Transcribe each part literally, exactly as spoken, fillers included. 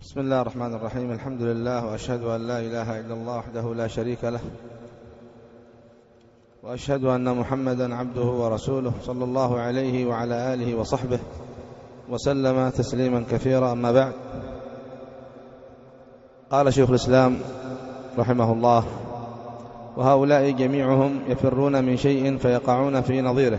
بسم الله الرحمن الرحيم. الحمد لله، وأشهد أن لا إله إلا الله وحده لا شريك له، وأشهد أن محمدا عبده ورسوله صلى الله عليه وعلى آله وصحبه وسلم تسليما كثيرا. أما بعد، قال شيخ الإسلام رحمه الله: وهؤلاء جميعهم يفرون من شيء فيقعون في نظيره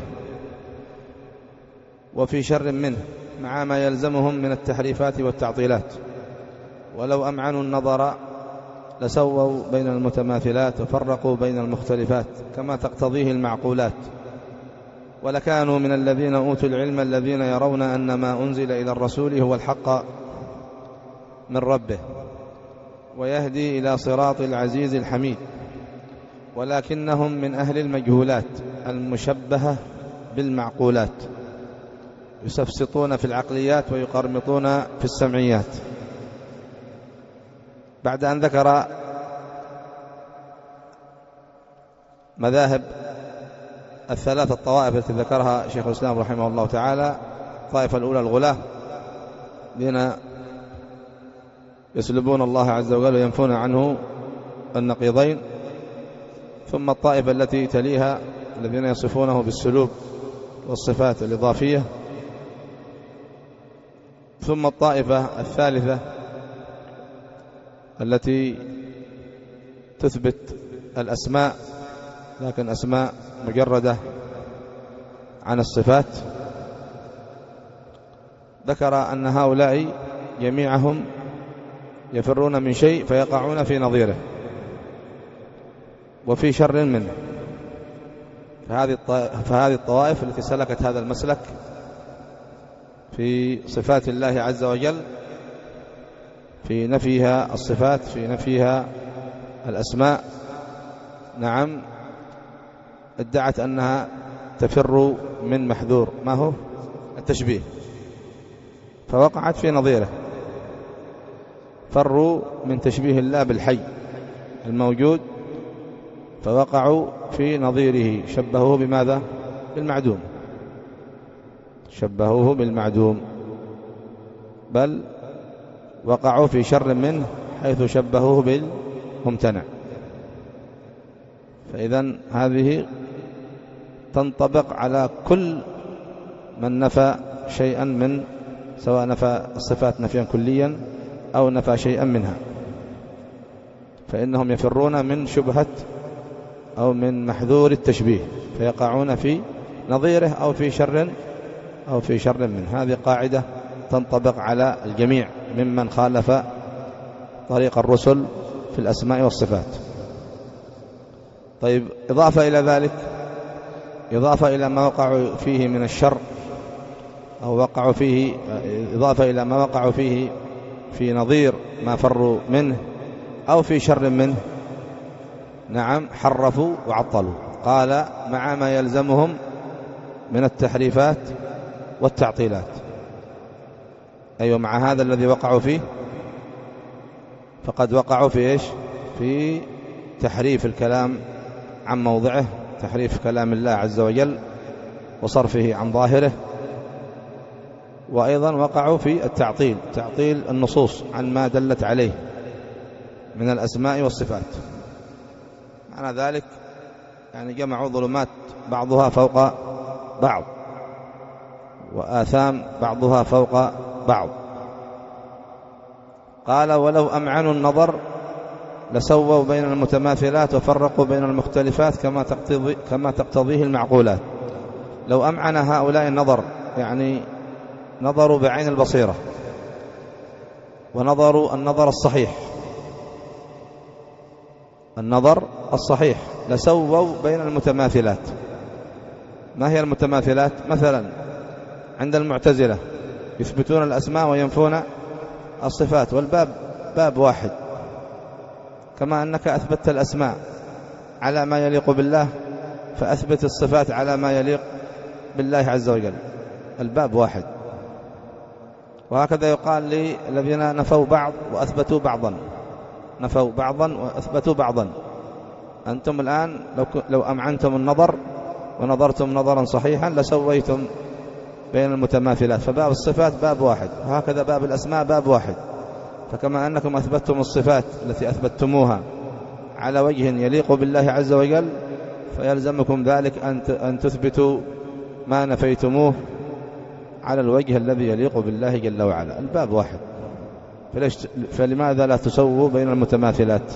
وفي شر منه، مع ما يلزمهم من التحريفات والتعطيلات. ولو أمعنوا النظر لسووا بين المتماثلات وفرقوا بين المختلفات كما تقتضيه المعقولات، ولكانوا من الذين أوتوا العلم الذين يرون أن ما أنزل إلى الرسول هو الحق من ربه ويهدي إلى صراط العزيز الحميد، ولكنهم من أهل المجهولات المشبهة بالمعقولات، يسفسطون في العقليات ويقرمطون في السمعيات. بعد أن ذكر مذاهب الثلاث الطوائف التي ذكرها شيخ الإسلام رحمه الله تعالى، الطائفة الأولى الغلاة الذين يسلبون الله عز وجل وينفون عنه النقيضين، ثم الطائفة التي تليها الذين يصفونه بالسلوب والصفات الإضافية، ثم الطائفة الثالثة التي تثبت الأسماء لكن أسماء مجردة عن الصفات. ذكر أن هؤلاء جميعهم يفرون من شيء فيقعون في نظيره وفي شر منه. فهذه الطوائف التي سلكت هذا المسلك في صفات الله عز وجل، في نفيها الصفات، في نفيها الأسماء، نعم، ادعت أنها تفر من محذور ما هو التشبيه، فوقعت في نظيره. فروا من تشبيه الله بالحي الموجود فوقعوا في نظيره، شبهوه بماذا؟ بالمعدوم، شبهوه بالمعدوم، بل وقعوا في شر منه حيث شبهوه بالممتنع. فإذن هذه تنطبق على كل من نفى شيئا من، سواء نفى الصفات نفيا كليا أو نفى شيئا منها، فإنهم يفرون من شبهة أو من محذور التشبيه فيقعون في نظيره أو في شر أو في شر منه. هذه قاعدة تنطبق على الجميع ممن خالف طريق الرسل في الأسماء والصفات. طيب، إضافة إلى ذلك، إضافة إلى ما وقعوا فيه من الشر، أو وقعوا فيه، إضافة إلى ما وقعوا فيه في نظير ما فروا منه أو في شر منه، نعم، حرفوا وعطلوا. قال: مع ما يلزمهم من التحريفات والتعطيلات. أيوة، مع هذا الذي وقعوا فيه فقد وقعوا في إيش؟ في تحريف الكلام عن موضعه، تحريف كلام الله عز وجل وصرفه عن ظاهره، وأيضا وقعوا في التعطيل، تعطيل النصوص عن ما دلت عليه من الأسماء والصفات. معنى ذلك يعني جمعوا ظلمات بعضها فوق بعض، وآثام بعضها فوق بعض. قال: ولو أمعنوا النظر لسووا بين المتماثلات وفرقوا بين المختلفات كما تقتضي كما تقتضيه المعقولات. لو أمعن هؤلاء النظر، يعني نظروا بعين البصيرة ونظروا النظر الصحيح، النظر الصحيح، لسووا بين المتماثلات. ما هي المتماثلات؟ مثلا عند المعتزلة يثبتون الأسماء وينفون الصفات، والباب باب واحد، كما أنك أثبت الأسماء على ما يليق بالله فأثبت الصفات على ما يليق بالله عز وجل، الباب واحد. وهكذا يقال للذين نفوا بعض وأثبتوا بعضا، نفوا بعضا وأثبتوا بعضا. أنتم الآن لو, لو أمعنتم النظر ونظرتم نظرا صحيحا لسويتم بين المتماثلات، فباب الصفات باب واحد، وهكذا باب الأسماء باب واحد. فكما أنكم أثبتتم الصفات التي أثبتتموها على وجه يليق بالله عز وجل، فيلزمكم ذلك أن تثبتوا ما نفيتموه على الوجه الذي يليق بالله جل وعلا. الباب واحد، فلماذا لا تسووا بين المتماثلات؟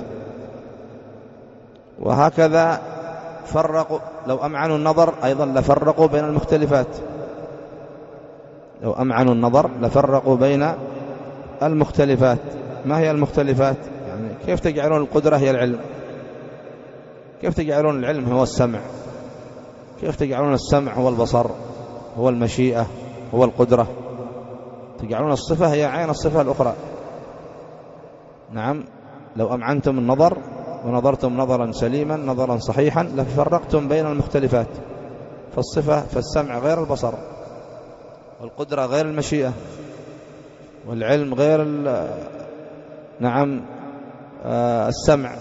وهكذا فرقوا، لو أمعنوا النظر أيضا لفرقوا بين المختلفات، لو أمعنوا النظر لفرقوا بين المختلفات. ما هي المختلفات؟ يعني كيف تجعلون القدرة هي العلم؟ كيف تجعلون العلم هو السمع؟ كيف تجعلون السمع هو البصر، هو المشيئة، هو القدرة؟ تجعلون الصفة هي عين الصفة الأخرى. نعم، لو أمعنتم النظر ونظرتم نظرا سليما نظرا صحيحا لفرقتم بين المختلفات، فالصفة فالسمع غير البصر، والقدرة غير المشيئة، والعلم غير نعم آه السمع،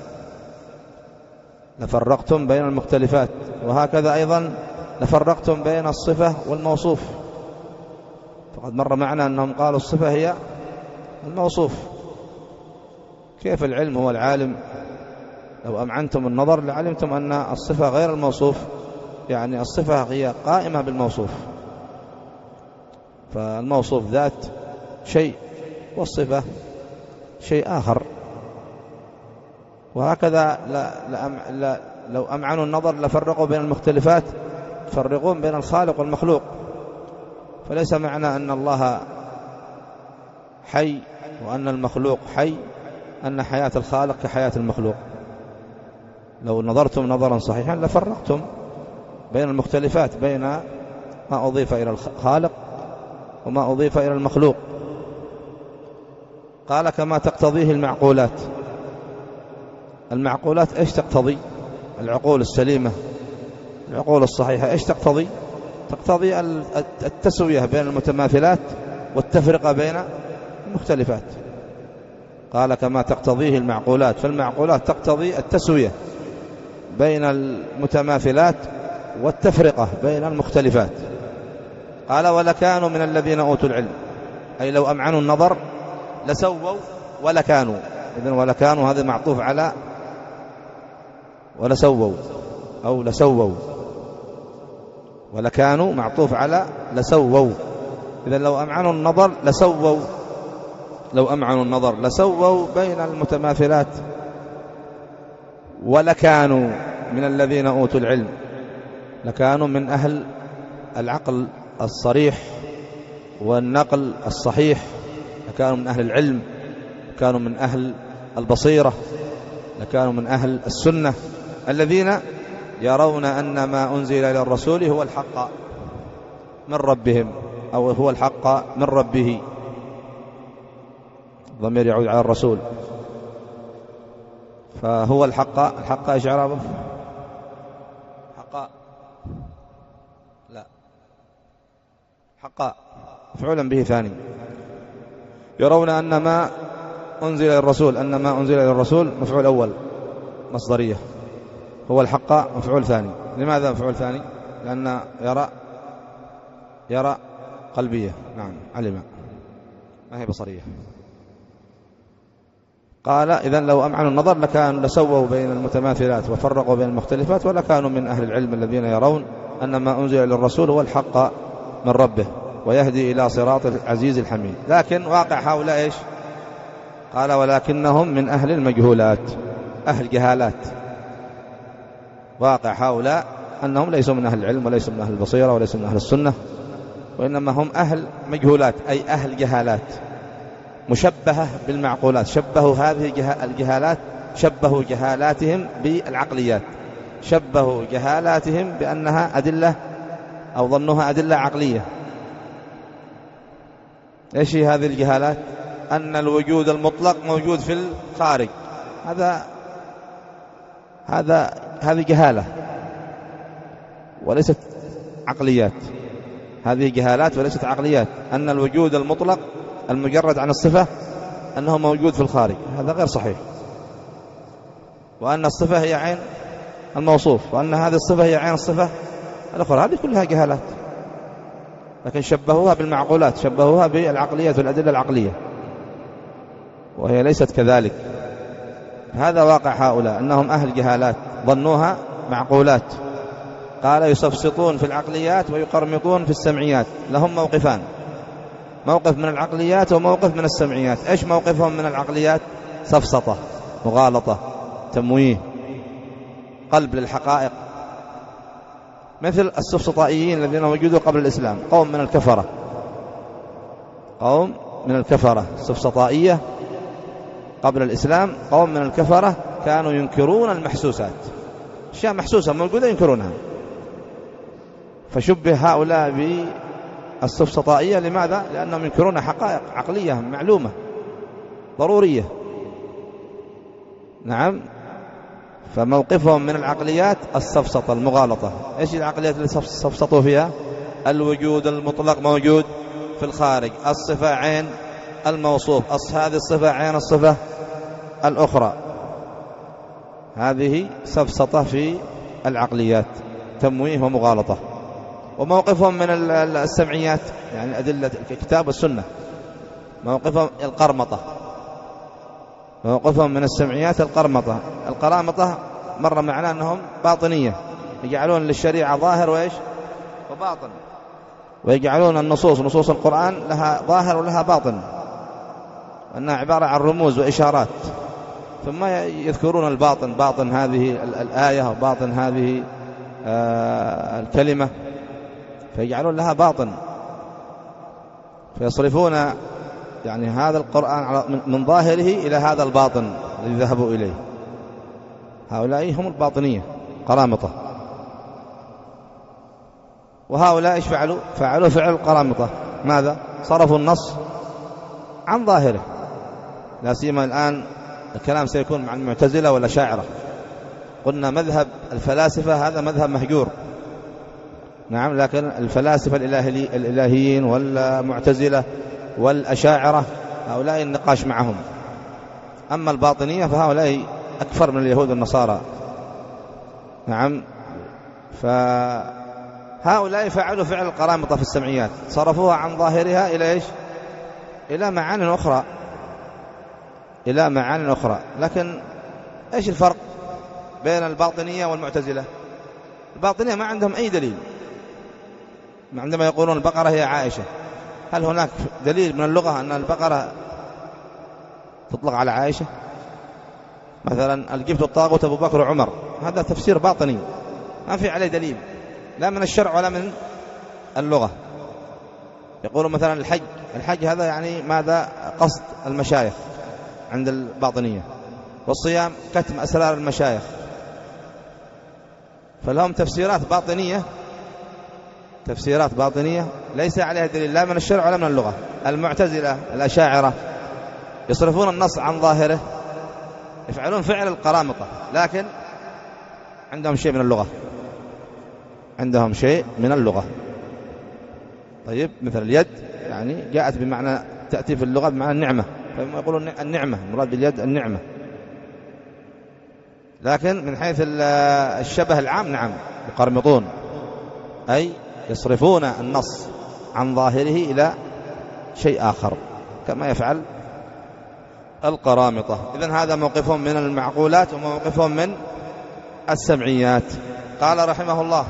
لفرقتم بين المختلفات. وهكذا أيضا لفرقتم بين الصفة والموصوف، فقد مر معنا أنهم قالوا الصفة هي الموصوف. كيف العلم هو العالم؟ لو أمعنتم النظر لعلمتم أن الصفة غير الموصوف، يعني الصفة هي قائمة بالموصوف، فالموصوف ذات شيء والصفة شيء آخر. وهكذا لا لا لا لو أمعنوا النظر لفرقوا بين المختلفات، يفرقون بين الخالق والمخلوق. فليس معنى أن الله حي وأن المخلوق حي أن حياة الخالق كحياة المخلوق. لو نظرتم نظرا صحيحا لفرقتم بين المختلفات، بين ما أضيف إلى الخالق وما أضيف إلى المخلوق. قال كما تقتضيه المعقولات. المعقولات إيش تقتضي؟ العقول السليمة، العقول الصحيحة إيش تقتضي؟ تقتضي التسوية بين المتماثلات والتفرقة بين المختلفات. قال كما تقتضيه المعقولات، فالمعقولات تقتضي التسوية بين المتماثلات والتفرقة بين المختلفات. قال ولكانوا من الذين أوتوا العلم، أي لو أمعنوا النظر لسووا ولكانوا. إذن ولكانوا هذا معطوف على ولسووا أو لسووا، ولكانوا معطوف على لسووا. إذن لو أمعنوا النظر لسووا، لو أمعنوا النظر لسووا بين المتماثلات. ولكانوا من الذين أوتوا العلم، لكانوا من أهل العقل الصريح والنقل الصحيح، لكانوا من أهل العلم، كانوا من أهل البصيرة، لكانوا من أهل السنة، الذين يرون أن ما أنزل إلى الرسول هو الحق من ربهم، أو هو الحق من ربه. ضمير يعود على الرسول، فهو الحق. الحق إيش إعرابه؟ حق لا حق مفعولا به ثاني. يرون أن ما أنزل إلى الرسول، أن ما أنزل إلى الرسول مفعول أول مصدرية، هو الحق مفعول ثاني. لماذا مفعول ثاني؟ لأن يرى يرى قلبية. نعم علم، ما هي بصرية. قال إذن لو أمعنوا النظر لكان لسووا بين المتماثلات وفرقوا بين المختلفات، ولكانوا من أهل العلم الذين يرون أن ما أنزل إلى الرسول هو الحق من ربه ويهدي إلى صراط العزيز الحميد. لكن واقع هؤلاء إيش؟ قال ولكنهم من أهل المجهولات، أهل جهالات. واقع هؤلاء أنهم ليسوا من أهل العلم وليسوا من أهل البصيرة وليسوا من أهل السنة، وإنما هم أهل مجهولات، أي أهل جهالات مشبهة بالمعقولات. شبهوا هذه الجهالات، شبهوا جهالاتهم بالعقليات، شبهوا جهالاتهم بأنها أدلة أو ظنوها أدلة عقلية. إيش هذه الجهالات؟ أن الوجود المطلق موجود في الخارج. هذا هذا هذه جهالة وليست عقليات، هذه جهالات وليست عقليات. أن الوجود المطلق المجرد عن الصفة أنه موجود في الخارج، هذا غير صحيح. وأن الصفة هي عين الموصوف، وأن هذه الصفة هي عين الصفة الأخرى، هذه كلها جهالات. لكن شبهوها بالمعقولات، شبهوها بالعقلية والأدلة العقلية. وهي ليست كذلك. هذا واقع هؤلاء، أنهم أهل جهالات ظنوها معقولات. قال يسفسطون في العقليات ويقرمطون في السمعيات. لهم موقفان، موقف من العقليات وموقف من السمعيات. إيش موقفهم من العقليات؟ سفسطة، مغالطة، تمويه، قلب للحقائق، مثل السفسطائيين الذين وجدوا قبل الإسلام، قوم من الكفرة، قوم من الكفرة السفسطائية قبل الإسلام، قوم من الكفرة كانوا ينكرون المحسوسات، أشياء محسوسة موجودة ينكرونها. فشبه هؤلاء بالسفسطائية. لماذا؟ لأنهم ينكرون حقائق عقلية معلومة ضرورية. نعم. فموقفهم من العقليات السفسطة، المغالطة. إيش العقليات اللي سفسطوا فيها؟ الوجود المطلق موجود في الخارج، الصفة عين الموصوف، هذه الصفة عين الصفة الأخرى. هذه سفسطة في العقليات، تمويه ومغالطة. وموقفهم من السمعيات، يعني أدلة الكتاب والسنة، موقفهم القرمطة. موقفهم من السمعيات القرمطة. القرامطة مر معنا أنهم باطنية، يجعلون للشريعة ظاهر وإيش وباطن، ويجعلون النصوص، نصوص القرآن لها ظاهر ولها باطن، وأنها عبارة عن رموز وإشارات، ثم يذكرون الباطن، باطن هذه الآية وباطن هذه الكلمة، فيجعلون لها باطن، فيصرفون يعني هذا القرآن من ظاهره إلى هذا الباطن الذي ذهبوا إليه. هؤلاء هم الباطنية قرامطة. وهؤلاء إيش فعلوا؟ فعلوا فعل القرامطة. ماذا؟ صرفوا النص عن ظاهره. لا سيما الآن الكلام سيكون مع المعتزلة والأشاعرة. قلنا مذهب الفلاسفة هذا مذهب مهجور، نعم، لكن الفلاسفة الإلهيين والمعتزلة والأشاعرة هؤلاء النقاش معهم. أما الباطنية فهؤلاء أكثر من اليهود والنصارى، نعم. فهؤلاء فعلوا فعل القرامطة في السمعيات، صرفوها عن ظاهرها إلى إيش؟ إلى معاني أخرى، إلى معاني أخرى. لكن إيش الفرق بين الباطنية والمعتزلة؟ الباطنية ما عندهم أي دليل. عندما يقولون البقرة هي عائشة، هل هناك دليل من اللغة أن البقرة تطلق على عائشة؟ مثلا الجبت الطاغوت أبو بكر وعمر، هذا تفسير باطني ما في عليه دليل، لا من الشرع ولا من اللغة. يقولون مثلا الحج، الحج هذا يعني ماذا؟ قصد المشايخ عند الباطنية. والصيام كتم أسرار المشايخ. فلهم تفسيرات باطنية، تفسيرات باطنية ليس عليها دليل لا من الشرع ولا من اللغة. المعتزلة الأشاعرة يصرفون النص عن ظاهره، يفعلون فعل القرامطة، لكن عندهم شيء من اللغة، عندهم شيء من اللغة. طيب مثل اليد، يعني جاءت بمعنى، تأتي في اللغة بمعنى النعمة، فهم يقولون النعمة، مراد باليد النعمة. لكن من حيث الشبه العام نعم يقرمطون، أي يصرفون النص عن ظاهره إلى شيء آخر كما يفعل القرامطة. إذن هذا موقفهم من المعقولات وموقفهم من السمعيات. قال رحمه الله: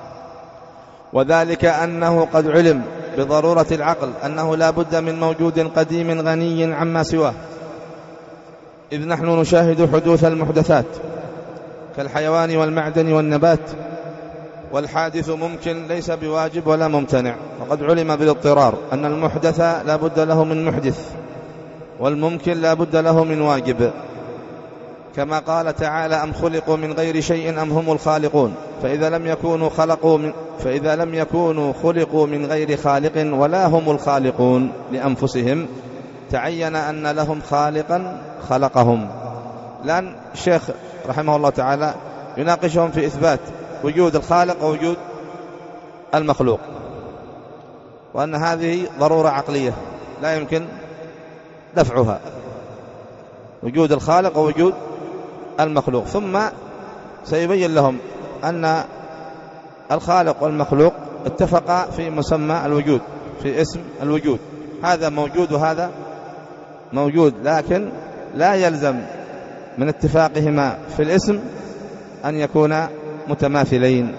وذلك أنه قد علم بضرورة العقل أنه لا بد من موجود قديم غني عما سواه، إذ نحن نشاهد حدوث المحدثات كالحيوان والمعدن والنبات، والحادث ممكن ليس بواجب ولا ممتنع. وقد علم بالاضطرار أن المحدث لا بد له من محدث، والممكن لا بد له من واجب، كما قال تعالى: أم خلقوا من غير شيء أم هم الخالقون. فإذا لم يكونوا خلقوا من فإذا لم يكونوا خلقوا من غير خالق ولا هم الخالقون لأنفسهم، تعين أن لهم خالقا خلقهم. لأن الشيخ رحمه الله تعالى يناقشهم في إثبات وجود الخالق ووجود المخلوق، وأن هذه ضرورة عقلية لا يمكن دفعها، وجود الخالق ووجود المخلوق. ثم سيبين لهم أن الخالق والمخلوق اتفقا في مسمى الوجود، في اسم الوجود، هذا موجود وهذا موجود، لكن لا يلزم من اتفاقهما في الاسم أن يكونا متماثلين،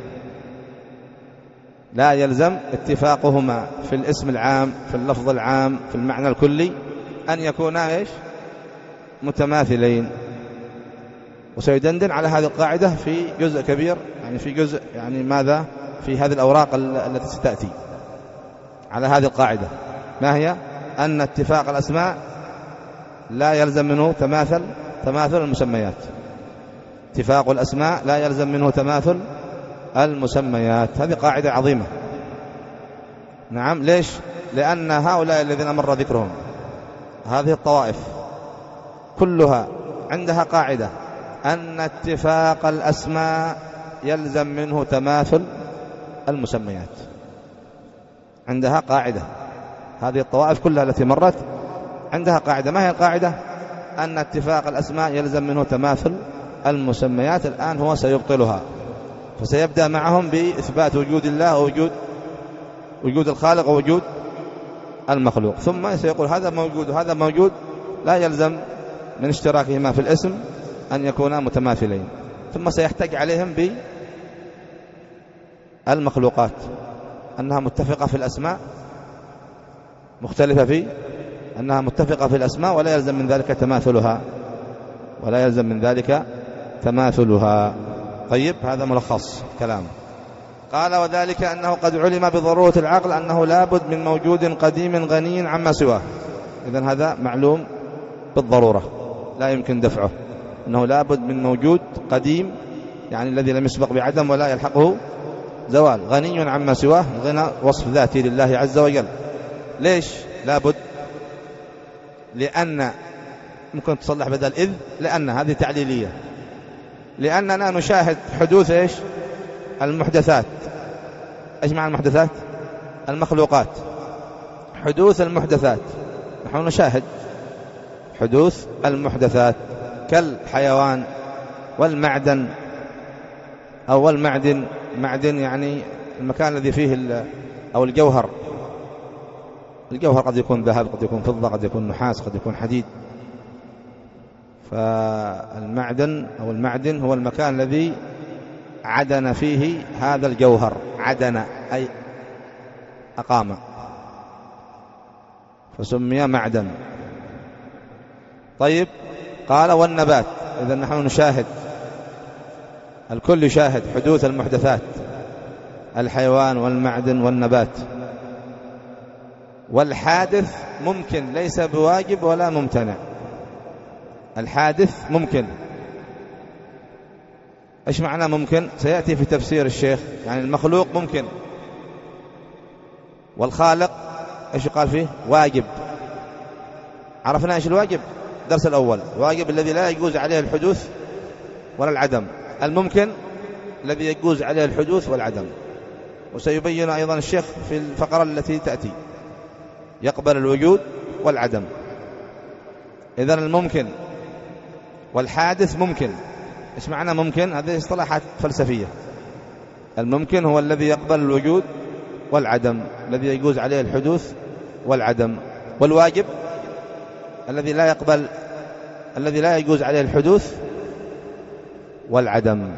لا يلزم اتفاقهما في الاسم العام في اللفظ العام في المعنى الكلي أن يكونا إيش متماثلين. وسيدندن على هذه القاعدة في جزء كبير، يعني في جزء يعني ماذا في هذه الأوراق التي ستأتي على هذه القاعدة، ما هي؟ أن اتفاق الأسماء لا يلزم منه تماثل تماثل المسميات. اتفاق الأسماء لا يلزم منه تماثل المسميات. هذه قاعدة عظيمة. نعم. ليش؟ لأن هؤلاء الذين مر ذكرهم، هذه الطوائف كلها عندها قاعدة أن اتفاق الأسماء يلزم منه تماثل المسميات. عندها قاعدة، هذه الطوائف كلها التي مرت عندها قاعدة. ما هي القاعدة؟ أن اتفاق الأسماء يلزم منه تماثل المسميات. الآن هو سيبطلها، فسيبدأ معهم بإثبات وجود الله ووجود وجود الخالق ووجود المخلوق، ثم سيقول هذا موجود وهذا موجود، لا يلزم من اشتراكهما في الاسم أن يكونا متماثلين. ثم سيحتج عليهم بالمخلوقات، أنها متفقة في الأسماء، مختلفة في أنها متفقة في الأسماء، ولا يلزم من ذلك تماثلها ولا يلزم من ذلك تماثلها. طيب، هذا ملخص كلام. قال وذلك أنه قد علم بضرورة العقل أنه لابد من موجود قديم غني عما سواه. إذن هذا معلوم بالضرورة، لا يمكن دفعه، أنه لابد من موجود قديم، يعني الذي لم يسبق بعدم ولا يلحقه زوال، غني عما سواه. الغنى وصف ذاتي لله عز وجل. ليش لابد؟ لأن ممكن تصلح بدل إذ، لأن هذه تعليلية، لأننا نشاهد حدوث إيش المحدثات. إيش معنى المحدثات؟ المخلوقات. حدوث المحدثات، نحن نشاهد حدوث المحدثات كالحيوان والمعدن، أو المعدن، معدن يعني المكان الذي فيه أو الجوهر. الجوهر قد يكون ذهب، قد يكون فضة، قد يكون نحاس، قد يكون حديد. فالمعدن أو المعدن هو المكان الذي عدن فيه هذا الجوهر. عدن أي أقام، فسمي معدن. طيب، قال والنبات. إذن نحن نشاهد، الكل يشاهد حدوث المحدثات، الحيوان والمعدن والنبات. والحادث ممكن، ليس بواجب ولا ممتنع. الحادث ممكن. إيش معنى ممكن؟ سيأتي في تفسير الشيخ. يعني المخلوق ممكن، والخالق إيش قال فيه؟ واجب. عرفنا إيش الواجب؟ الدرس الأول. الواجب الذي لا يجوز عليه الحدوث ولا العدم. الممكن الذي يجوز عليه الحدوث والعدم. وسيبين أيضا الشيخ في الفقرة التي تأتي، يقبل الوجود والعدم. إذن الممكن والحادث ممكن. إيش معنى ممكن؟ هذه اصطلاحات فلسفية. الممكن هو الذي يقبل الوجود والعدم، الذي يجوز عليه الحدوث والعدم. والواجب الذي لا يقبل، الذي لا يجوز عليه الحدوث والعدم.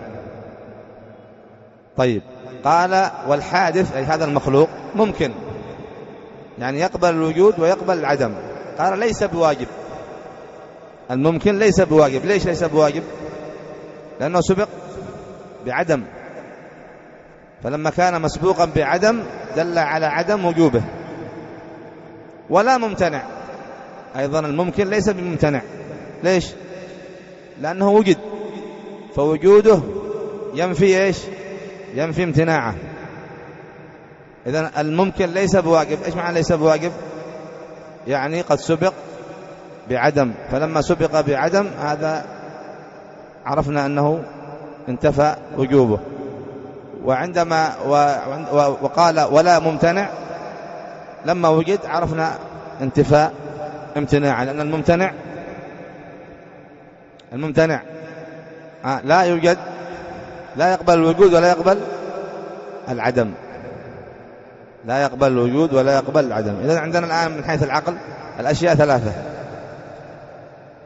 طيب، قال والحادث أي هذا المخلوق ممكن، يعني يقبل الوجود ويقبل العدم. قال ليس بواجب. الممكن ليس بواجب. ليش ليس بواجب؟ لأنه سبق بعدم، فلما كان مسبوقا بعدم دل على عدم وجوبه. ولا ممتنع أيضا. الممكن ليس بممتنع. ليش؟ لأنه وجد، فوجوده ينفي إيش؟ ينفي امتناعه. إذن الممكن ليس بواجب. إيش معنى ليس بواجب؟ يعني قد سبق بعدم، فلما سبق بعدم هذا عرفنا أنه انتفى وجوبه. وعندما وقال ولا ممتنع، لما وجد عرفنا انتفاء امتناعا، لأن الممتنع الممتنع لا يوجد، لا يقبل الوجود ولا يقبل العدم، لا يقبل الوجود ولا يقبل العدم. إذن عندنا الآن من حيث العقل الأشياء ثلاثة: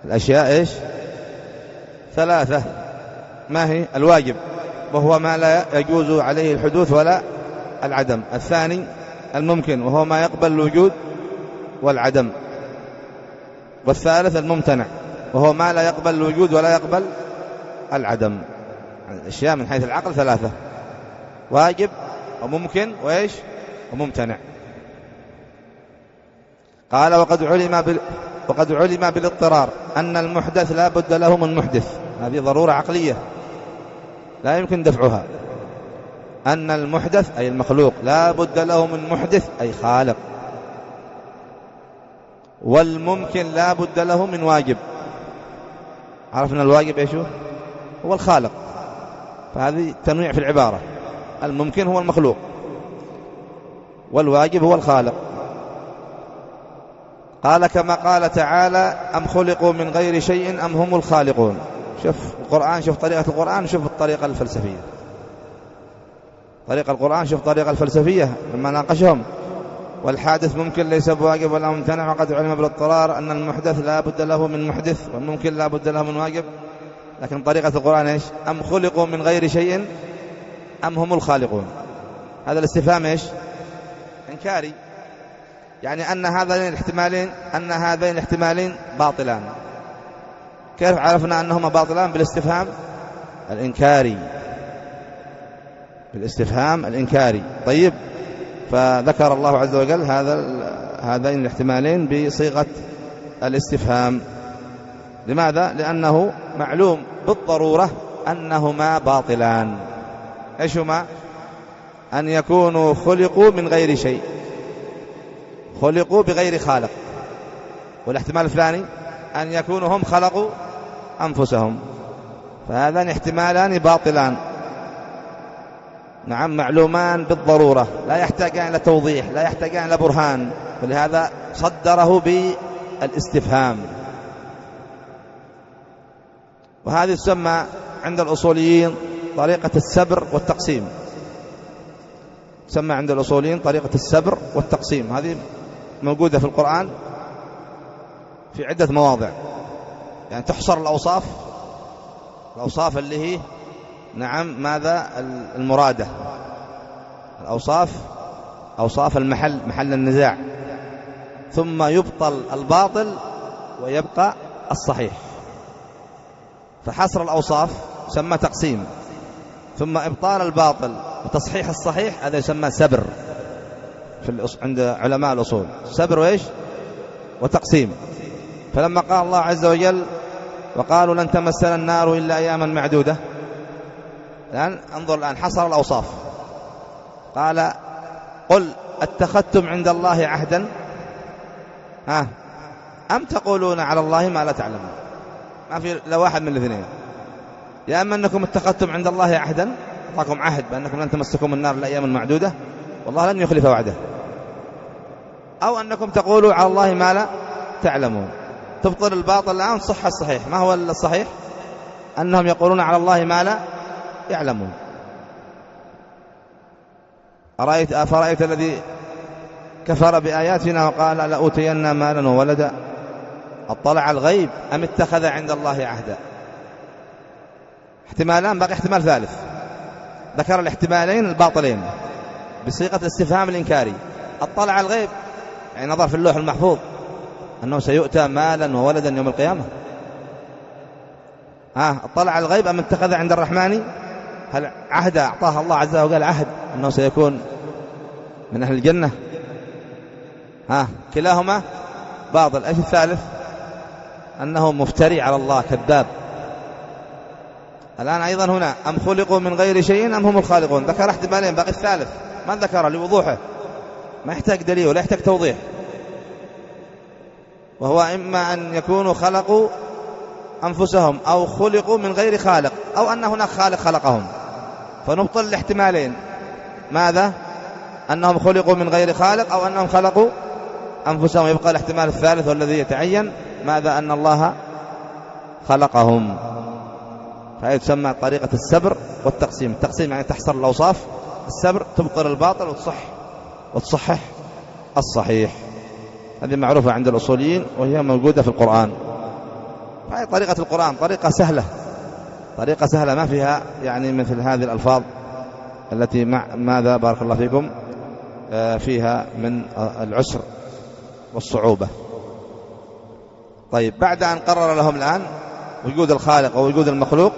الأشياء إيش؟ ثلاثة. ما هي؟ الواجب وهو ما لا يجوز عليه الحدوث ولا العدم. الثاني الممكن وهو ما يقبل الوجود والعدم. والثالث الممتنع وهو ما لا يقبل الوجود ولا يقبل العدم. الأشياء من حيث العقل ثلاثة: واجب وممكن وإيش؟ وممتنع. قال وقد علم بال... وقد علم بالاضطرار أن المحدث لا بد له من محدث. هذه ضرورة عقلية لا يمكن دفعها. أن المحدث أي المخلوق لا بد له من محدث أي خالق. والممكن لا بد له من واجب. عرفنا الواجب إيش هو؟ هو الخالق، فهذه تنويع في العبارة. الممكن هو المخلوق والواجب هو الخالق. قال كما قال تعالى أم خلقوا من غير شيء أم هم الخالقون. شوف القرآن، شوف طريقة القرآن، شوف الطريقة الفلسفية. طريقة القرآن شوف الطريقة الفلسفية لما ناقشهم. والحادث ممكن ليس بواجب ولا ممتنع. وقد علم بالاضطرار أن المحدث لا بد له من محدث والممكن لا بد له من واجب. لكن طريقة القرآن إيش؟ أم خلقوا من غير شيء أم هم الخالقون. هذا الاستفهام إيش؟ إنكاري، يعني أن هذين الاحتمالين أن هذين الاحتمالين باطلان. كيف عرفنا أنهما باطلان؟ بالاستفهام الإنكاري، بالاستفهام الإنكاري. طيب، فذكر الله عز وجل هذا هذين الاحتمالين بصيغة الاستفهام. لماذا؟ لأنه معلوم بالضرورة أنهما باطلان. إيش هما؟ أن يكونوا خلقوا من غير شيء، خلقوا بغير خالق. والاحتمال الثاني أن يكونوا هم خلقوا أنفسهم. فهذان احتمالان باطلان، نعم، معلومان بالضرورة، لا يحتاجان إلى توضيح، لا يحتاجان إلى برهان، ولهذا صدره بالاستفهام. وهذه تسمى عند الأصوليين طريقة السبر والتقسيم. تسمى عند الأصوليين طريقة السبر والتقسيم. هذه موجودة في القرآن في عدة مواضع. يعني تحصر الأوصاف، الأوصاف اللي هي نعم ماذا المرادة، الأوصاف أوصاف المحل، محل النزاع. ثم يبطل الباطل ويبقى الصحيح. فحصر الأوصاف يسمى تقسيم، ثم إبطال الباطل وتصحيح الصحيح هذا يسمى سبر في الأص... عند علماء الأصول. سبر وإيش؟ وتقسيم. فلما قال الله عز وجل وقالوا لن تمسنا النار إلا أياما معدودة، الآن انظر، الآن حصر الأوصاف. قال قل اتخذتم عند الله عهدا ها أم تقولون على الله ما لا تعلمون. ما في لا واحد من الاثنين. يا أما أنكم اتخذتم عند الله عهدا، أعطاكم عهد بأنكم لن تمسكم النار إلا أياما معدودة والله لن يخلف وعده، أو أنكم تقولوا على الله ما لا تعلمون. تبطل الباطل الآن، صح الصحيح. ما هو الصحيح؟ أنهم يقولون على الله ما لا يعلمون. أرأيت أفرأيت الذي كفر بآياتنا وقال لأوتين مالا وولدا اطلع الغيب أم اتخذ عند الله عهدا. احتمالان، باقي احتمال ثالث. ذكر الاحتمالين الباطلين بصيغة الاستفهام الإنكاري. اطلع الغيب يعني نظر في اللوح المحفوظ أنه سيؤتى مالا وولدا يوم القيامة. ها اطلع الغيب أم اتخذ عند الرحمن هل عهد أعطاه الله عز وجل عهد أنه سيكون من أهل الجنة. ها كلاهما باطل. ايش الثالث؟ أنه مفتري على الله، كذاب. الآن أيضا هنا أم خلقوا من غير شيء أم هم الخالقون. ذكر احتمالين، باقي الثالث ما ذكر لوضوحه، ما يحتاج دليل ولا يحتاج توضيح. وهو إما أن يكونوا خلقوا أنفسهم أو خلقوا من غير خالق، أو أن هناك خالق خلقهم. فنبطل الاحتمالين. ماذا؟ أنهم خلقوا من غير خالق أو أنهم خلقوا أنفسهم. يبقى الاحتمال الثالث والذي يتعين، ماذا؟ أن الله خلقهم. فهي تسمى طريقة السبر والتقسيم. التقسيم يعني تحصر الأوصاف، السبر تبطل الباطل وتصح وتصحح الصحيح. هذه معروفة عند الأصوليين وهي موجودة في القرآن. هذه طريقة القرآن، طريقة سهلة، طريقة سهلة ما فيها يعني مثل هذه الألفاظ التي مع ماذا بارك الله فيكم فيها من العسر والصعوبة. طيب بعد أن قرر لهم الآن وجود الخالق ووجود المخلوق،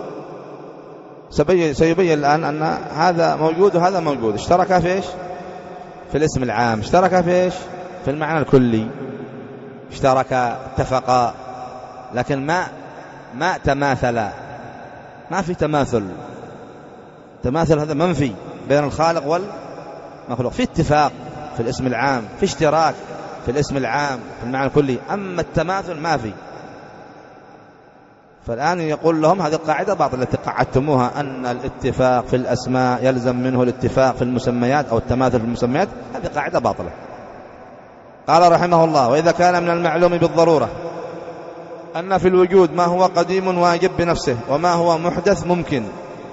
سيبين الآن أن هذا موجود وهذا موجود، اشتركا في إيش؟ في الاسم العام، اشتركا في إيش؟ في المعنى الكلي، اشتركا اتفقا، لكن ما ما تماثلا، ما في تماثل. تماثل هذا منفي بين الخالق والمخلوق. في اتفاق في الاسم العام، في اشتراك في الاسم العام في المعنى الكلي، أما التماثل ما في. فالآن يقول لهم هذه القاعدة باطلة التي قعدتموها، أن الاتفاق في الأسماء يلزم منه الاتفاق في المسميات أو التماثل في المسميات، هذه قاعدة باطلة. قال رحمه الله: وإذا كان من المعلوم بالضرورة أن في الوجود ما هو قديم واجب بنفسه وما هو محدث ممكن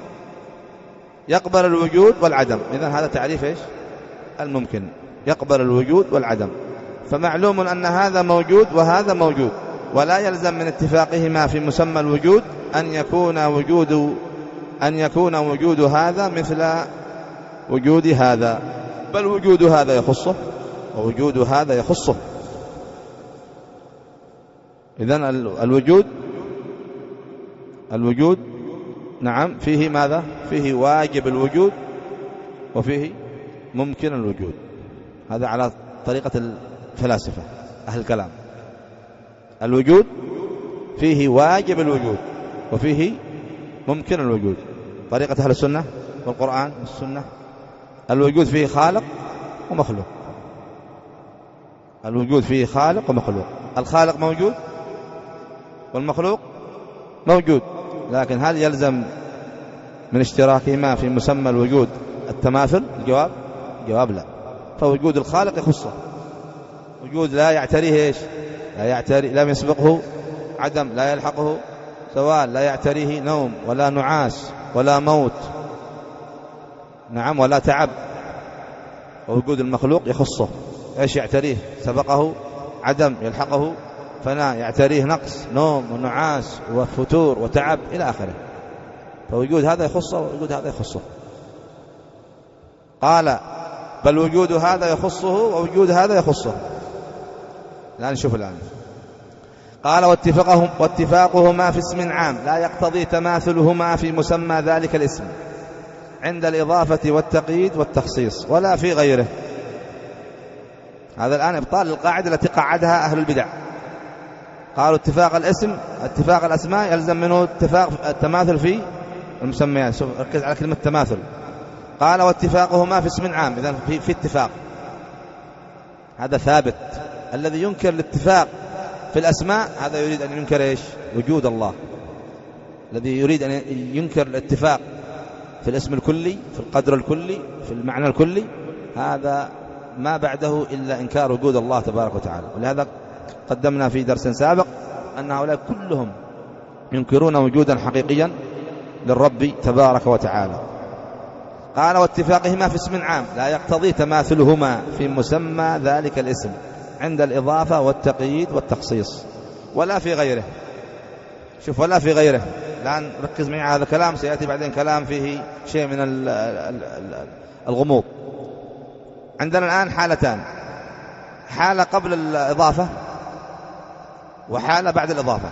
يقبل الوجود والعدم. إذن هذا تعريف إيش؟ الممكن، يقبل الوجود والعدم. فمعلوم أن هذا موجود وهذا موجود، ولا يلزم من اتفاقهما في مسمى الوجود أن يكون وجود أن يكون وجود هذا مثل وجود هذا، بل وجود هذا يخصه ووجود هذا يخصه. إذن الوجود الوجود نعم فيه ماذا؟ فيه واجب الوجود وفيه ممكن الوجود. هذا على طريقة الفلاسفة أهل الكلام. الوجود فيه واجب الوجود وفيه ممكن الوجود، طريقة أهل السنة والقرآن والسنة. الوجود فيه خالق ومخلوق، الوجود فيه خالق ومخلوق. الخالق موجود والمخلوق موجود، لكن هل يلزم من اشتراكهما في مسمى الوجود التماثل؟ الجواب الجواب لا. فوجود الخالق يخصه، وجود لا يعتريه إيش؟ لا يعتري، لم يسبقه عدم، لا يلحقه زوال، لا يعتريه نوم ولا نعاس ولا موت، نعم، ولا تعب. ووجود المخلوق يخصه، إيش يعتريه؟ سبقه عدم، يلحقه فناء، يعتريه نقص، نوم ونعاس وفتور وتعب إلى آخره. فوجود هذا يخصه ووجود هذا يخصه. قال: بل وجود هذا يخصه ووجود هذا يخصه. الآن نشوف الآن. قال: واتفاقهم واتفاقهما في اسم عام لا يقتضي تماثلهما في مسمى ذلك الاسم عند الإضافة والتقييد والتخصيص ولا في غيره. هذا الآن إبطال القاعدة التي قعدها أهل البدع. قالوا اتفاق الاسم اتفاق الأسماء يلزم منه اتفاق التماثل في المسميات. شوف ركز على كلمة تماثل. قال: واتفاقهما في اسم عام، إذن في, في اتفاق، هذا ثابت. الذي ينكر الاتفاق في الأسماء هذا يريد أن ينكر إيش؟ وجود الله. الذي يريد أن ينكر الاتفاق في الاسم الكلي، في القدر الكلي، في المعنى الكلي، هذا ما بعده إلا إنكار وجود الله تبارك وتعالى. ولهذا قدمنا في درس سابق أن هؤلاء كلهم ينكرون وجودا حقيقيا للرب تبارك وتعالى. قال: واتفاقهما في اسم عام لا يقتضي تماثلهما في مسمى ذلك الاسم عند الإضافة والتقييد والتخصيص ولا في غيره. شوف، ولا في غيره. الآن ركز معي على هذا الكلام، سيأتي بعدين كلام فيه شيء من الغموض. عندنا الآن حالتان: حالة قبل الإضافة وحالة بعد الإضافة.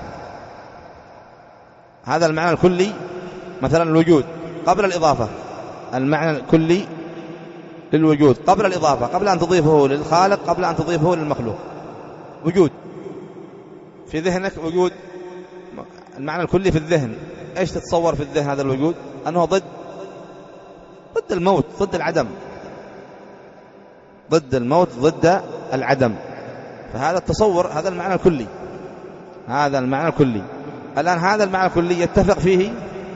هذا المعنى الكلي، مثلا الوجود قبل الإضافة، المعنى الكلي للوجود قبل الإضافة، قبل أن تضيفه للخالق، قبل أن تضيفه للمخلوق. وجود في ذهنك، وجود المعنى الكلي في الذهن. إيش تتصور في الذهن هذا الوجود؟ أنه ضد ضد الموت، ضد العدم، ضد الموت، ضد العدم. فهذا التصور، هذا المعنى الكلي، هذا المعنى الكلي. الآن هذا المعنى الكلي يتفق فيه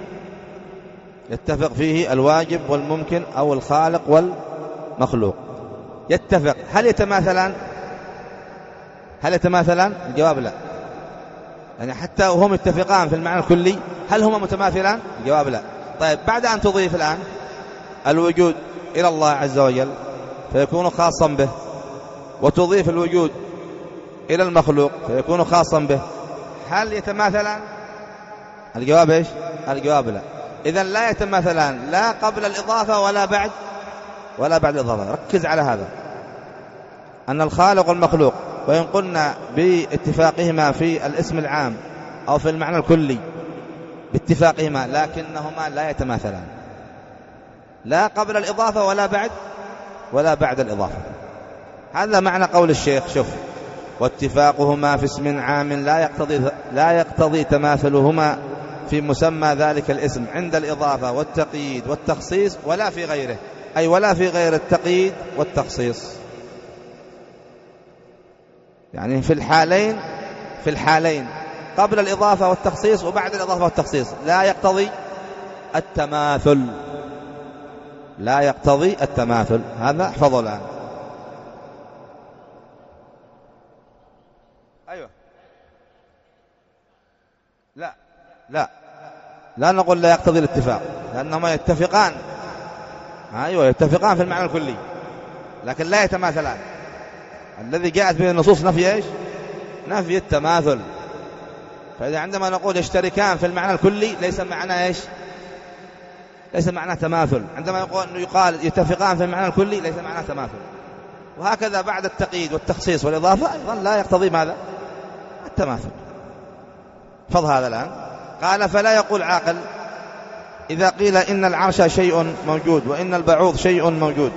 يتفق فيه الواجب والممكن أو الخالق والمخلوق، يتفق. هل يتماثلان؟ هل يتماثلان؟ الجواب لا. يعني حتى وهم يتفقان في المعنى الكلي، هل هما متماثلان؟ الجواب لا. طيب، بعد أن تضيف الآن الوجود إلى الله عز وجل فيكون خاصا به، وتضيف الوجود إلى المخلوق فيكون خاصا به، هل يتماثلان؟ الجواب إيش؟ الجواب لا. إذن لا يتماثلان لا قبل الإضافة ولا بعد ولا بعد الإضافة. ركز على هذا، أن الخالق والمخلوق وإن قلنا باتفاقهما في الاسم العام أو في المعنى الكلي باتفاقهما، لكنهما لا يتماثلان لا قبل الإضافة ولا بعد ولا بعد الإضافة. هذا معنى قول الشيخ. شوف: واتفاقهما في اسم عام لا يقتضي لا يقتضي تماثلهما في مسمى ذلك الاسم عند الإضافة والتقييد والتخصيص ولا في غيره، أي ولا في غير التقييد والتخصيص. يعني في الحالين في الحالين قبل الإضافة والتخصيص وبعد الإضافة والتخصيص لا يقتضي التماثل لا يقتضي التماثل. هذا احفظوا الآن. أيوة. لا لا لا نقول لا يقتضي الاتفاق، لأنهما يتفقان. أيوة يتفقان في المعنى الكلي لكن لا يتماثلان. الذي جاءت به النصوص نفي إيش؟ نفي التماثل. فإذا عندما نقول يشتركان في المعنى الكلي ليس معنى إيش؟ ليس معنى تماثل. عندما يقول يقال يتفقان في المعنى الكلي ليس معنى تماثل. وهكذا بعد التقييد والتخصيص والإضافة أيضا لا يقتضي ماذا؟ التماثل. فض هذا الآن. قال: فلا يقول عاقل إذا قيل إن العرش شيء موجود وإن البعوض شيء موجود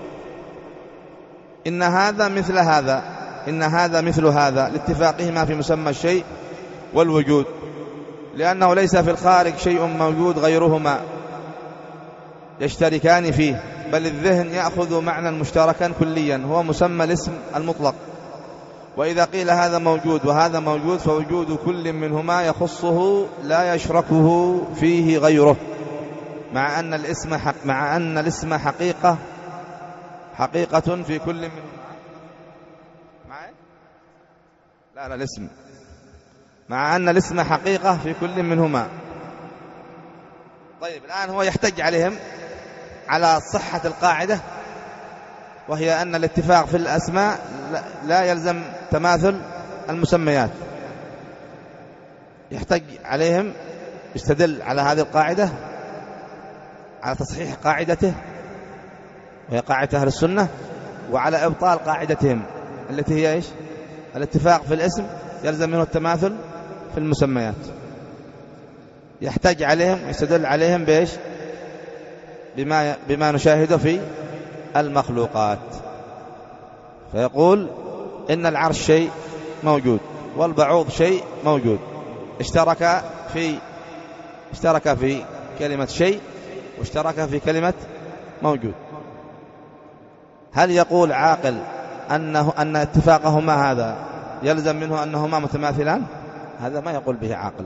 إن هذا مثل هذا إن هذا مثل هذا لاتفاقهما في مسمى الشيء والوجود، لأنه ليس في الخارج شيء موجود غيرهما يشتركان فيه، بل الذهن يأخذ معنى مشتركا كليا هو مسمى الاسم المطلق. وإذا قيل هذا موجود وهذا موجود فوجود كل منهما يخصه لا يشركه فيه غيره، مع أن الاسم حق مع أن الاسم حقيقة حقيقة في كل منهما. معي؟ لا لا الاسم مع أن الاسم حقيقة في كل منهما. طيب الآن هو يحتج عليهم على صحة القاعدة، وهي أن الاتفاق في الأسماء لا يلزم تماثل المسميات. يحتج عليهم يستدل على هذه القاعدة على تصحيح قاعدته وهي قاعدة أهل السنة، وعلى إبطال قاعدتهم التي هي إيش؟ الاتفاق في الاسم يلزم منه التماثل في المسميات. يحتج عليهم يستدل عليهم بإيش؟ بما, بما نشاهده في المخلوقات. فيقول إن العرش شيء موجود والبعوض شيء موجود، اشترك في اشترك في كلمة شيء واشترك في كلمة موجود. هل يقول عاقل أنه أن اتفاقهما هذا يلزم منه أنهما متماثلان؟ هذا ما يقول به عاقل.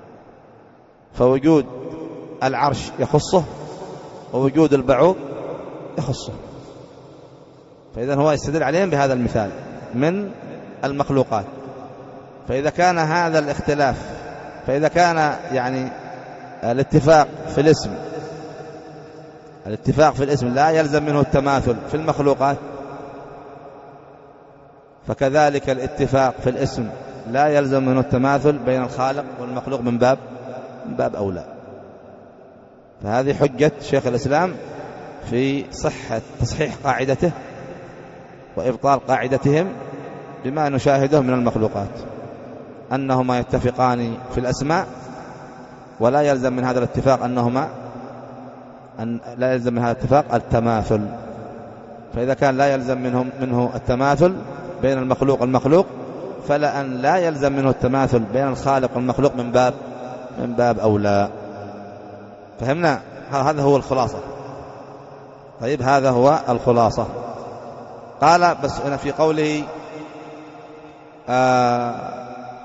فوجود العرش يخصه ووجود البعوض يخصه. فإذا هو يستدل عليهم بهذا المثال من المخلوقات. فإذا كان هذا الاختلاف فإذا كان يعني الاتفاق في الاسم الاتفاق في الاسم لا يلزم منه التماثل في المخلوقات، فكذلك الاتفاق في الاسم لا يلزم منه التماثل بين الخالق والمخلوق من باب من باب أولى. فهذه حجة شيخ الإسلام في صحة تصحيح قاعدته وإبطال قاعدتهم بما نشاهده من المخلوقات، أنهما يتفقان في الأسماء ولا يلزم من هذا الاتفاق أنهما أن لا يلزم من هذا الاتفاق التماثل. فإذا كان لا يلزم منهم منه التماثل بين المخلوق والمخلوق، فلأن لا يلزم منه التماثل بين الخالق والمخلوق من باب من باب أولى. فهمنا؟ هذا هو الخلاصة. طيب هذا هو الخلاصة. قال بس هنا في قوله آه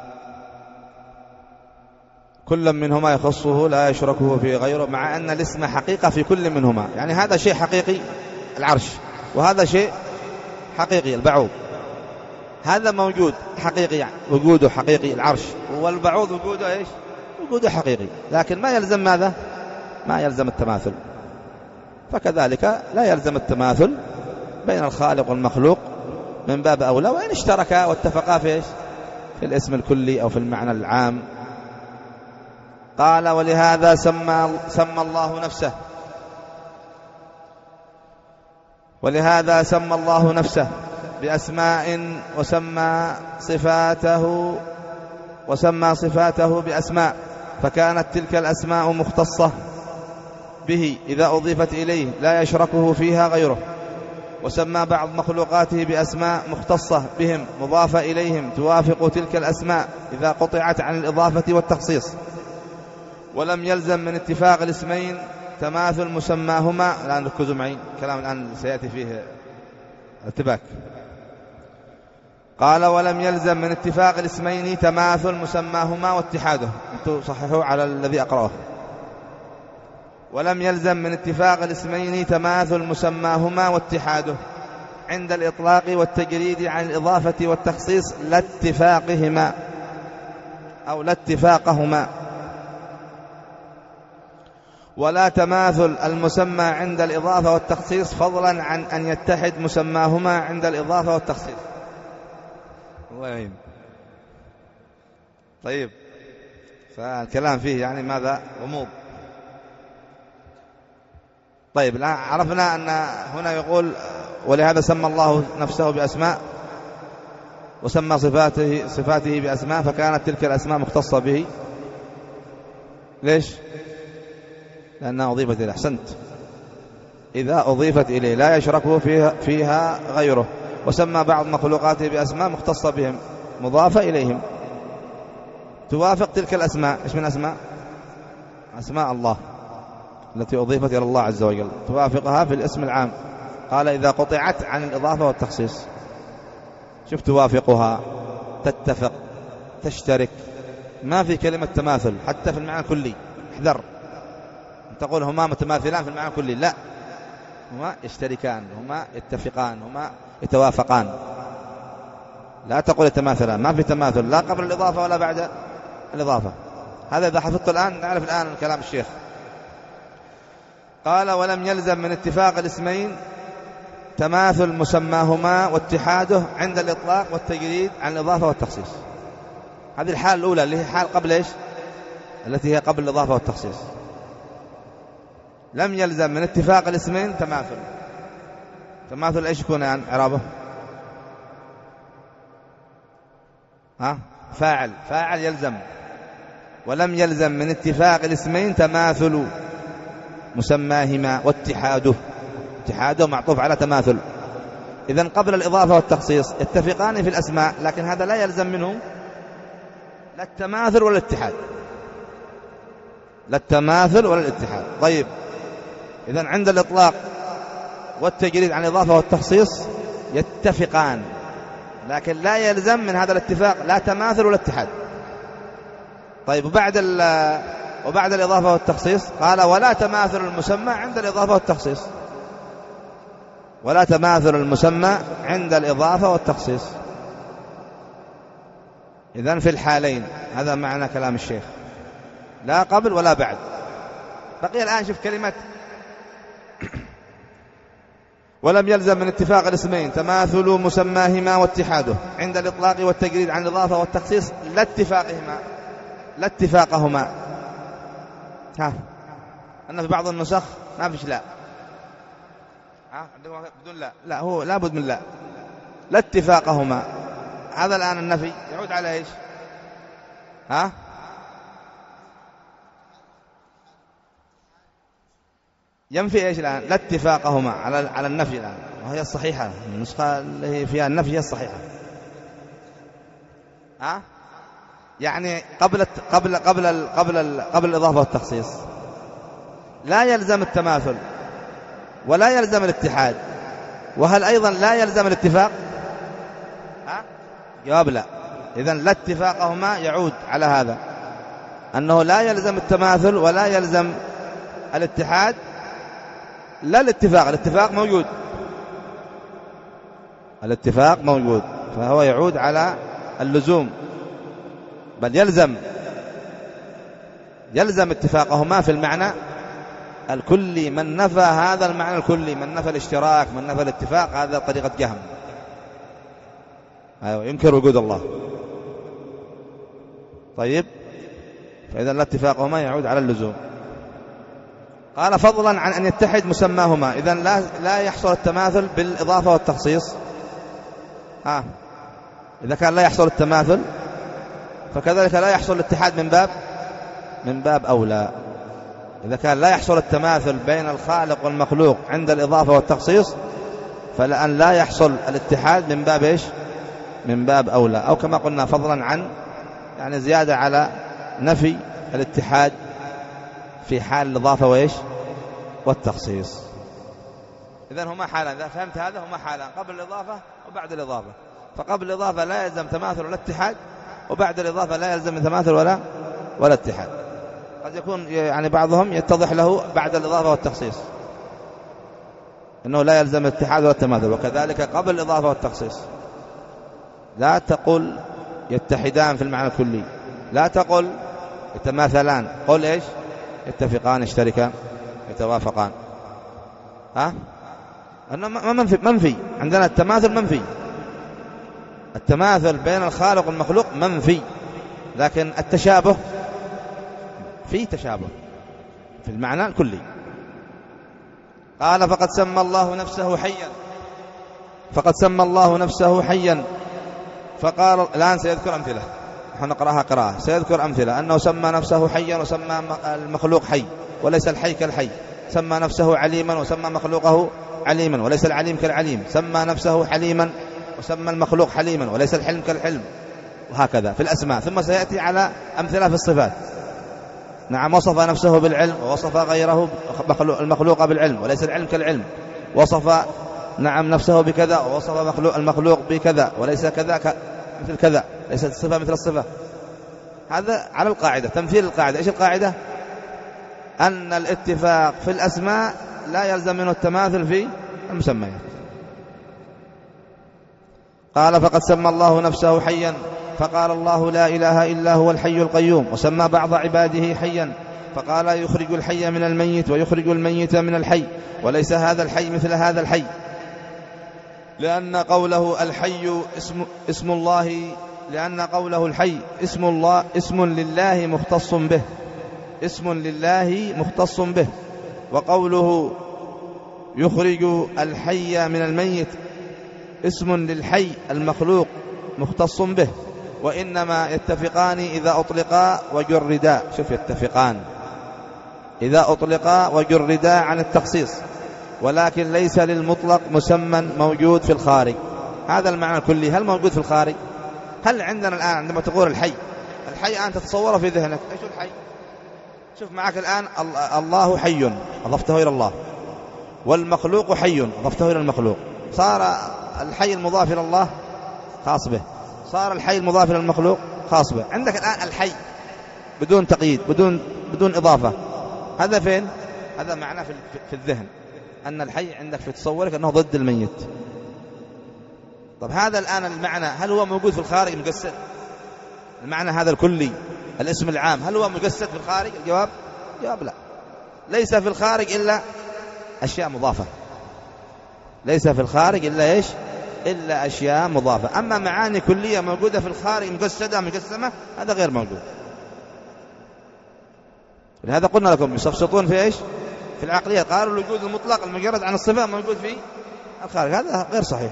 كل منهما يخصه لا يشركه في غيره، مع أن الاسم حقيقة في كل منهما. يعني هذا شيء حقيقي العرش، وهذا شيء حقيقي البعوض. هذا موجود حقيقي يعني وجوده حقيقي العرش، والبعوض وجوده إيش؟ وجوده حقيقي، لكن ما يلزم ماذا؟ ما يلزم التماثل. فكذلك لا يلزم التماثل بين الخالق والمخلوق من باب أولى، وإن اشتركا واتفقا في إيش؟ في الاسم الكلي أو في المعنى العام. قال ولهذا سمى, سمى الله نفسه ولهذا سمى الله نفسه بأسماء وسمى صفاته وسمى صفاته بأسماء، فكانت تلك الأسماء مختصة به إذا أضيفت إليه لا يشركه فيها غيره. وسمى بعض مخلوقاته بأسماء مختصة بهم مضافة إليهم توافق تلك الأسماء إذا قطعت عن الإضافة والتخصيص. ولم يلزم من اتفاق الاسمين تماثل مسماهما. الآن ركزوا معي، كلام الآن سيأتي فيه ارتباك. قال ولم يلزم من اتفاق الاسمين تماثل مسماهما واتحاده. أنتم صححوا على الذي أقرأه. ولم يلزم من اتفاق الاسمين تماثل مسماهما واتحاده عند الإطلاق والتجريد عن الإضافة والتخصيص لا اتفاقهما أو لا اتفاقهما، ولا تماثل المسمى عند الإضافة والتخصيص فضلا عن أن يتحد مسماهما عند الإضافة والتخصيص. الله يعين. طيب، فالكلام فيه يعني ماذا؟ غموض. طيب، الآن عرفنا أن هنا يقول ولهذا سمى الله نفسه بأسماء وسمى صفاته, صفاته بأسماء، فكانت تلك الأسماء مختصة به. ليش؟ لأنها أضيفت إليه. أحسنت، إذا أضيفت إليه لا يشركه فيها, فيها غيره. وسمى بعض مخلوقاته بأسماء مختصة بهم مضافة إليهم توافق تلك الأسماء. إيش من أسماء؟ أسماء الله التي أضيفت إلى الله عز وجل توافقها في الاسم العام. قال إذا قطعت عن الإضافة والتخصيص. شوف، توافقها، تتفق، تشترك. ما في كلمة تماثل حتى في المعنى الكلي. احذر تقول هما متماثلان في المعنى الكلي، لا، هما يشتركان، هما يتفقان، هما يتوافقان. لا تقول يتماثلان، ما في تماثل لا قبل الإضافة ولا بعد الإضافة. هذا إذا حفظت الآن نعرف الآن كلام الشيخ. قال ولم يلزم من اتفاق الاسمين تماثل مسماهما واتحاده عند الإطلاق والتجريد عن الإضافة والتخصيص. هذه الحالة الأولى اللي هي حال قبل إيش؟ التي هي قبل الإضافة والتخصيص. لم يلزم من اتفاق الاسمين تماثل. تماثل إيش يكون يعني إعرابه؟ ها؟ فاعل. فاعل يلزم. ولم يلزم من اتفاق الاسمين تماثل مسماهما واتحاده. اتحاده معطوف على تماثل. إذن قبل الإضافة والتخصيص يتفقان في الأسماء، لكن هذا لا يلزم منه لا التماثل ولا الاتحاد. لا التماثل ولا الاتحاد. طيب، إذن عند الإطلاق والتجريد عن الإضافة والتخصيص يتفقان، لكن لا يلزم من هذا الاتفاق لا تماثل ولا اتحاد. طيب، وبعد وبعد الإضافة والتخصيص قال ولا تماثل المسمى عند الإضافة والتخصيص. ولا تماثل المسمى عند الإضافة والتخصيص. إذن في الحالين هذا معنى كلام الشيخ، لا قبل ولا بعد. بقي الآن شوف كلمة ولم يلزم من اتفاق الاسمين تماثل مسماهما واتحاده عند الإطلاق والتجريد عن الإضافة والتخصيص لا اتفاقهما لا اتفاقهما. ها، أن في بعض النسخ ما فيش لا. ها، بدون لا. لا، هو لابد من لا. لا اتفاقهما. هذا الآن النفي يعود على إيش؟ ها، ينفي إيش الآن؟ لا اتفاقهما على على النفي الآن، وهي الصحيحة. النسخة اللي هي فيها النفي هي الصحيحة. ها، يعني قبل قبل قبل قبل قبل الإضافة والتخصيص لا يلزم التماثل ولا يلزم الاتحاد. وهل أيضا لا يلزم الاتفاق؟ ها، جواب لا. إذن لا اتفاقهما يعود على هذا أنه لا يلزم التماثل ولا يلزم الاتحاد. لا الاتفاق، الاتفاق موجود، الاتفاق موجود، فهو يعود على اللزوم، بل يلزم يلزم اتفاقهما في المعنى الكلي. من نفى هذا المعنى الكلي، من نفى الاشتراك، من نفى الاتفاق، هذا طريقة جهم. أيوة، ينكر وجود الله. طيب، فإذا لا اتفاقهما يعود على اللزوم. قال فضلا عن أن يتحد مسماهما، إذا لا, لا يحصل التماثل بالإضافة والتخصيص. ها إذا كان لا يحصل التماثل فكذلك لا يحصل الاتحاد من باب من باب أولى. إذا كان لا يحصل التماثل بين الخالق والمخلوق عند الإضافة والتخصيص، فلأن لا يحصل الاتحاد من باب إيش؟ من باب أولى، أو كما قلنا فضلا عن يعني زيادة على نفي الاتحاد في حال الإضافة وإيش؟ والتخصيص. إذن هما حالان، إذا فهمت هذا هما حالان، قبل الإضافة وبعد الإضافة. فقبل الإضافة لا يلزم تماثل ولا اتحاد، وبعد الإضافة لا يلزم تماثل ولا ولا اتحاد. قد يكون يعني بعضهم يتضح له بعد الإضافة والتخصيص أنه لا يلزم الاتحاد ولا التماثل، وكذلك قبل الإضافة والتخصيص. لا تقل يتحدان في المعنى الكلي، لا تقل يتماثلان، قل إيش؟ يتفقان، يشتركان، يتوافقان. ها أنه منفي منفي عندنا التماثل منفي، التماثل بين الخالق والمخلوق منفي، لكن التشابه في تشابه في المعنى الكلي. قال فقد سمى الله نفسه حيا، فقد سمى الله نفسه حيا. فقال الآن سيذكر أمثلة، نحن نقرأها قراءة، سيذكر أمثلة أنه سمى نفسه حيا وسمى المخلوق حي وليس الحي كالحي، سمى نفسه عليما وسمى مخلوقه عليما وليس العليم كالعليم، سمى نفسه حليما وسمى المخلوق حليما وليس الحلم كالحلم، وهكذا في الأسماء. ثم سيأتي على أمثلة في الصفات. نعم، وصف نفسه بالعلم ووصف غيره المخلوق بالعلم وليس العلم كالعلم، وصف نعم نفسه بكذا ووصف مخلوق المخلوق بكذا وليس كذا مثل كذا، ليست الصفة مثل الصفة. هذا على القاعدة، تمثيل القاعدة. إيش القاعدة؟ أن الاتفاق في الأسماء لا يلزم منه التماثل في المسميات. قال فقد سمى الله نفسه حيا، فقال الله لا إله إلا هو الحي القيوم، وسمى بعض عباده حيا فقال يخرج الحي من الميت ويخرج الميت من الحي، وليس هذا الحي مثل هذا الحي، لأن قوله الحي اسم, اسم الله لأن قوله الحي اسم الله اسم لله مختص به، اسم لله مختص به، وقوله يخرج الحي من الميت اسم للحي المخلوق مختص به، وإنما يتفقان إذا أطلقا وجردا. شوف، يتفقان إذا أطلقا وجردا عن التخصيص، ولكن ليس للمطلق مسمى موجود في الخارج. هذا المعنى الكلي. هل موجود في الخارج؟ هل عندنا الآن عندما تقول الحي، الحي أنت تتصوره في ذهنك، إيش الحي؟ شوف معك الآن الله حي أضفته إلى الله، والمخلوق حي أضفته إلى المخلوق، صار الحي المضاف إلى الله خاص به، صار الحي المضاف إلى المخلوق خاص به. عندك الآن الحي بدون تقييد، بدون بدون إضافة. هذا فين؟ هذا معناه في, في الذهن، أن الحي عندك في تصورك أنه ضد الميت. طب هذا الآن المعنى هل هو موجود في الخارج مجسد؟ المعنى هذا الكلي، الاسم العام، هل هو مجسد في الخارج؟ الجواب جواب لا، ليس في الخارج إلا أشياء مضافة، ليس في الخارج إلا إيش؟ إلا أشياء مضافة. أما معاني كلية موجودة في الخارج مجسدة مجسمة، هذا غير موجود. لهذا قلنا لكم يسفسطون في إيش؟ في العقلية، قالوا الوجود المطلق المجرد عن الصفة موجود في الخارج، هذا غير صحيح.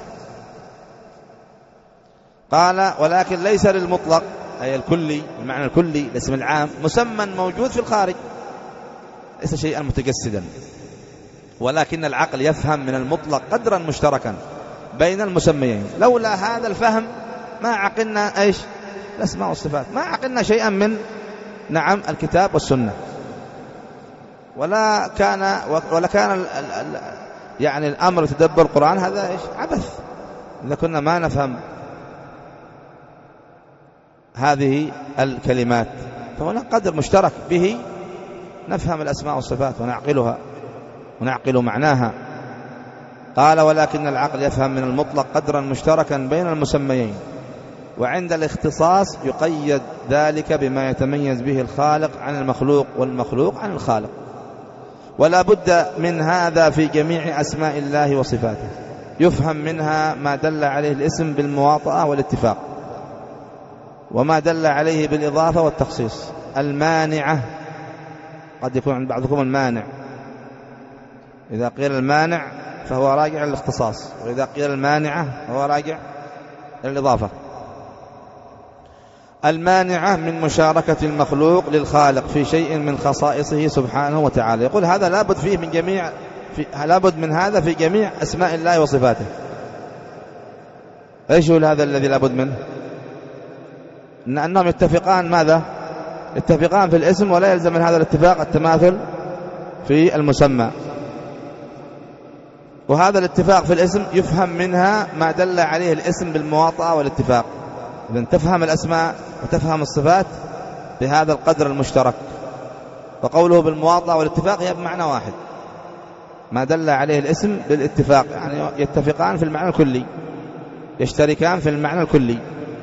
قال ولكن ليس للمطلق أي الكلي، المعنى الكلي الاسم العام، مسمى موجود في الخارج، ليس شيئا متجسدا، ولكن العقل يفهم من المطلق قدرا مشتركا بين المسميين. لولا هذا الفهم ما عقلنا ايش؟ الاسماء والصفات، ما عقلنا شيئا من نعم الكتاب والسنة، ولا كان ولا كان ال ال ال يعني الامر تدبر القرآن هذا ايش؟ عبث، اذا كنا ما نفهم هذه الكلمات. فهنا قدر مشترك به نفهم الاسماء والصفات ونعقلها ونعقل معناها. قال ولكن العقل يفهم من المطلق قدرا مشتركا بين المسميين، وعند الاختصاص يقيد ذلك بما يتميز به الخالق عن المخلوق والمخلوق عن الخالق، ولا بد من هذا في جميع أسماء الله وصفاته، يفهم منها ما دل عليه الاسم بالمواطأة والاتفاق، وما دل عليه بالإضافة والتخصيص. المانعة قد يكون عند بعضكم المانع، إذا قيل المانع فهو راجع للاختصاص، وإذا قيل المانعة فهو راجع للإضافة. المانعة من مشاركة المخلوق للخالق في شيء من خصائصه سبحانه وتعالى. يقول هذا لابد فيه من جميع في لابد من هذا في جميع أسماء الله وصفاته. ايش هو هذا الذي لابد منه؟ إن أنهم يتفقان ماذا؟ يتفقان في الاسم، ولا يلزم من هذا الاتفاق التماثل في المسمى. وهذا الاتفاق في الاسم يفهم منها ما دل عليه الاسم بالمواطأة والاتفاق. إذن تفهم الأسماء وتفهم الصفات بهذا القدر المشترك. وقوله بالمواطأة والاتفاق هي بمعنى واحد، ما دل عليه الاسم بالاتفاق، يعني يتفقان في المعنى الكلي، يشتركان في المعنى الكلي.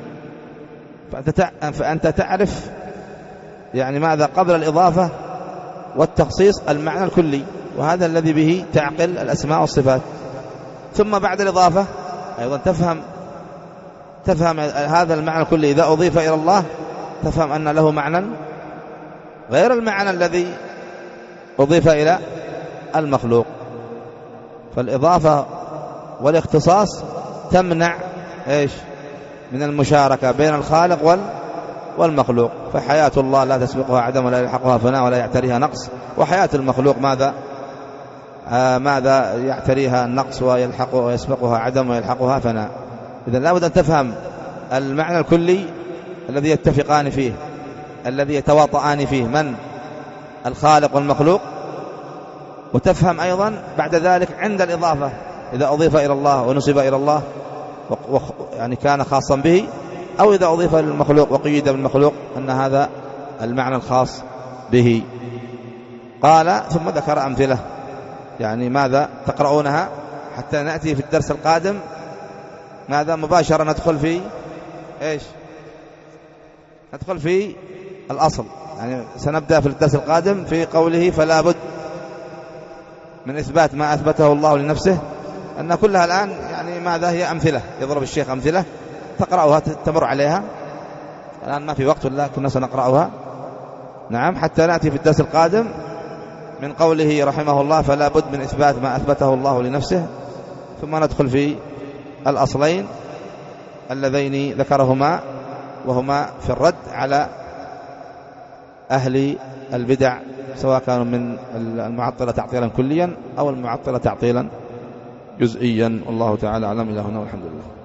فأنت تعرف يعني ماذا قدر الإضافة والتخصيص المعنى الكلي، وهذا الذي به تعقل الأسماء والصفات. ثم بعد الإضافة أيضا تفهم تفهم هذا المعنى الكلي إذا أضيف إلى الله تفهم أن له معنى غير المعنى الذي أضيف إلى المخلوق. فالإضافة والاختصاص تمنع إيش من المشاركة بين الخالق والمخلوق. فحياة الله لا تسبقها عدم ولا يلحقها فناء ولا يعتريها نقص، وحياة المخلوق ماذا آه ماذا يعتريها النقص ويلحق ويسبقها عدم ويلحقها فناء. إذن لابد أن تفهم المعنى الكلي الذي يتفقان فيه، الذي يتواطئان فيه، من الخالق والمخلوق. وتفهم أيضا بعد ذلك عند الإضافة إذا أضيف إلى الله ونسب إلى الله يعني كان خاصا به، أو إذا أضيف للمخلوق وقيد بالمخلوق أن هذا المعنى الخاص به. قال ثم ذكر أمثلة، يعني ماذا تقرؤونها حتى نأتي في الدرس القادم ماذا مباشرة ندخل في إيش ندخل في الأصل. يعني سنبدأ في الدرس القادم في قوله فلا بد من إثبات ما أثبته الله لنفسه، أن كلها الآن يعني ماذا هي أمثلة، يضرب الشيخ أمثلة تقرأها تمر عليها. الآن ما في وقت ولا كنا سنقرأها، نعم، حتى نأتي في الدرس القادم من قوله رحمه الله فلا بد من إثبات ما أثبته الله لنفسه، ثم ندخل في الأصلين اللذين ذكرهما، وهما في الرد على أهل البدع سواء كانوا من المعطلة تعطيلا كليا أو المعطلة تعطيلا جزئيا. والله تعالى أعلم. إلى هنا والحمد لله.